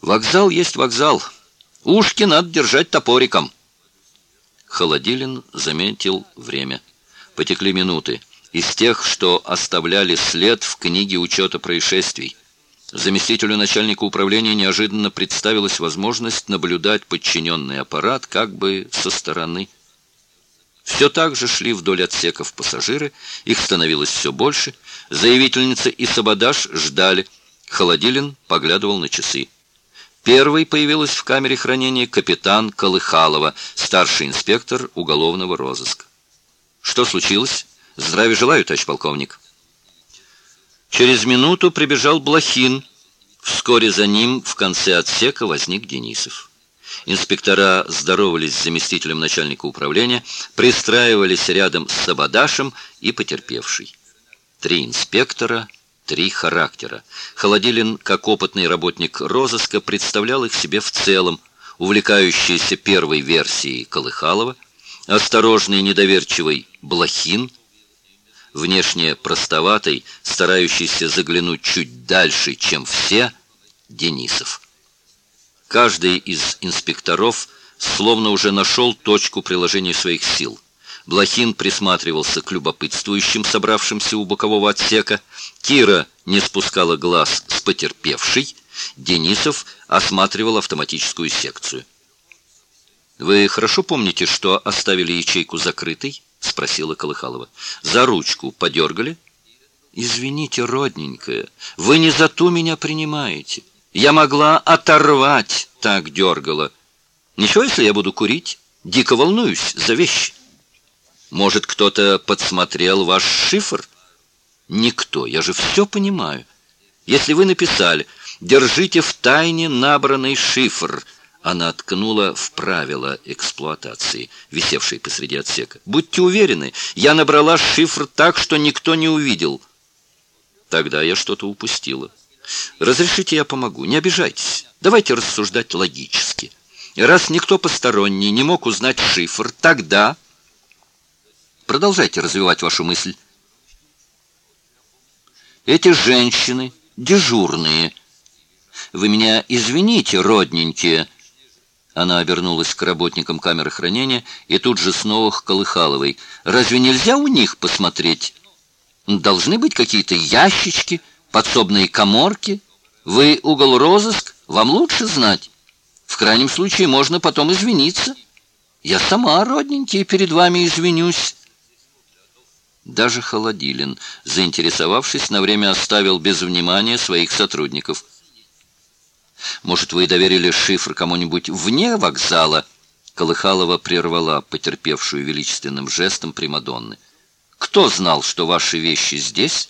Вокзал есть вокзал. Ушки надо держать топориком. Холодилин заметил время. Потекли минуты. Из тех, что оставляли след в книге учета происшествий. Заместителю начальника управления неожиданно представилась возможность наблюдать подчиненный аппарат как бы со стороны. Все так же шли вдоль отсеков пассажиры, их становилось все больше. Заявительница и сабодаж ждали. Холодилин поглядывал на часы. Первой появилась в камере хранения капитан Колыхалова, старший инспектор уголовного розыска. «Что случилось? Здравия желаю, товарищ полковник». Через минуту прибежал Блохин. Вскоре за ним в конце отсека возник Денисов. Инспектора здоровались с заместителем начальника управления, пристраивались рядом с сабодашем и потерпевшей. 3 инспектора, 3 характера. Холодилин, как опытный работник розыска, представлял их себе в целом: увлекающийся первой версией Колыхалова, осторожный и недоверчивый Блохин, внешне простоватый, старающийся заглянуть чуть дальше, чем все, Денисов. Каждый из инспекторов словно уже нашел точку приложения своих сил. Блохин присматривался к любопытствующим, собравшимся у бокового отсека. Кира не спускала глаз с потерпевшей. Денисов осматривал автоматическую секцию. «Вы хорошо помните, что оставили ячейку закрытой?» — спросила Колыхалова. «За ручку подергали?» «Извините, родненькая, вы не за ту меня принимаете. Я могла оторвать, так дергала. Ничего, если я буду курить? Дико волнуюсь за вещи. Может, кто-то подсмотрел ваш шифр?» «Никто, я же все понимаю. Если вы написали: держите в тайне набранный шифр», она ткнула в правила эксплуатации, висевшие посреди отсека. «Будьте уверены, я набрала шифр так, что никто не увидел». Тогда я что-то упустила. Разрешите, я помогу, не обижайтесь. Давайте рассуждать логически. Раз никто посторонний не мог узнать шифр, тогда... Продолжайте развивать вашу мысль. Эти женщины дежурные. Вы меня извините, родненькие. Она обернулась к работникам камеры хранения и тут же снова к Колыхаловой. Разве нельзя у них посмотреть? Должны быть какие-то ящички, подсобные каморки. Вы угол розыск, вам лучше знать. В крайнем случае можно потом извиниться. Я сама, родненькие, перед вами извинюсь. Даже Холодилин, заинтересовавшись, на время оставил без внимания своих сотрудников. «Может, вы доверили шифр кому-нибудь вне вокзала?» Колыхалова прервала потерпевшую величественным жестом примадонны. «Кто знал, что ваши вещи здесь?»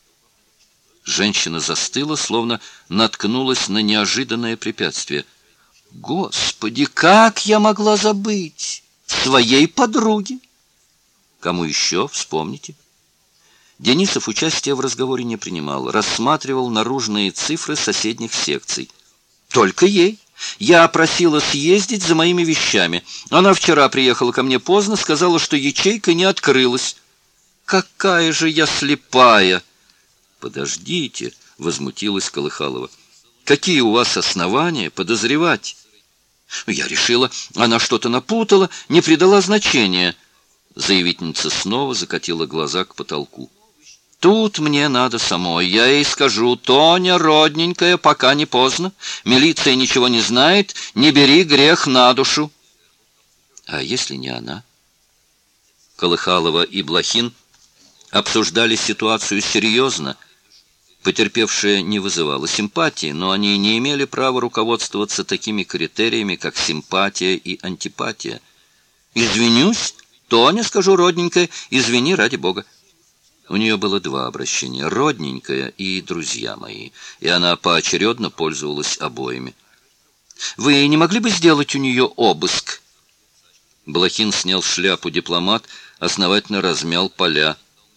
Женщина застыла, словно наткнулась на неожиданное препятствие. «Господи, как я могла забыть? Своей подруге!» «Кому еще? Вспомните». Денисов участия в разговоре не принимал, рассматривал наружные цифры соседних секций. «Только ей. Я просила съездить за моими вещами. Она вчера приехала ко мне поздно, сказала, что ячейка не открылась. Какая же я слепая!» «Подождите», — возмутилась Колыхалова. «Какие у вас основания подозревать?» «Я решила, она что-то напутала, не придала значения». Заявительница снова закатила глаза к потолку. «Тут мне надо самой. Я ей скажу: Тоня, родненькая, пока не поздно. Милиция ничего не знает. Не бери грех на душу». «А если не она?» Колыхалова и Блохин обсуждали ситуацию серьезно. Потерпевшая не вызывала симпатии, но они не имели права руководствоваться такими критериями, как симпатия и антипатия. «Извинюсь, Тоня, скажу, родненькая, извини ради бога». У нее было 2 обращения: родненькая и друзья мои, и она поочередно пользовалась обоими. «Вы не могли бы сделать у нее обыск?» Блохин снял шляпу дипломат, основательно размял поля.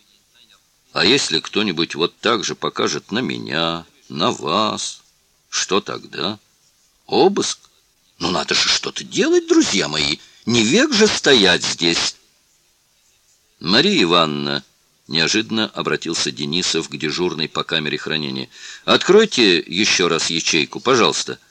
«А если кто-нибудь вот так же покажет на меня, на вас, что тогда? Обыск? Ну надо же что-то делать, друзья мои, не век же стоять здесь». «Мария Ивановна», — неожиданно обратился Денисов к дежурной по камере хранения, — «откройте еще раз ячейку, пожалуйста».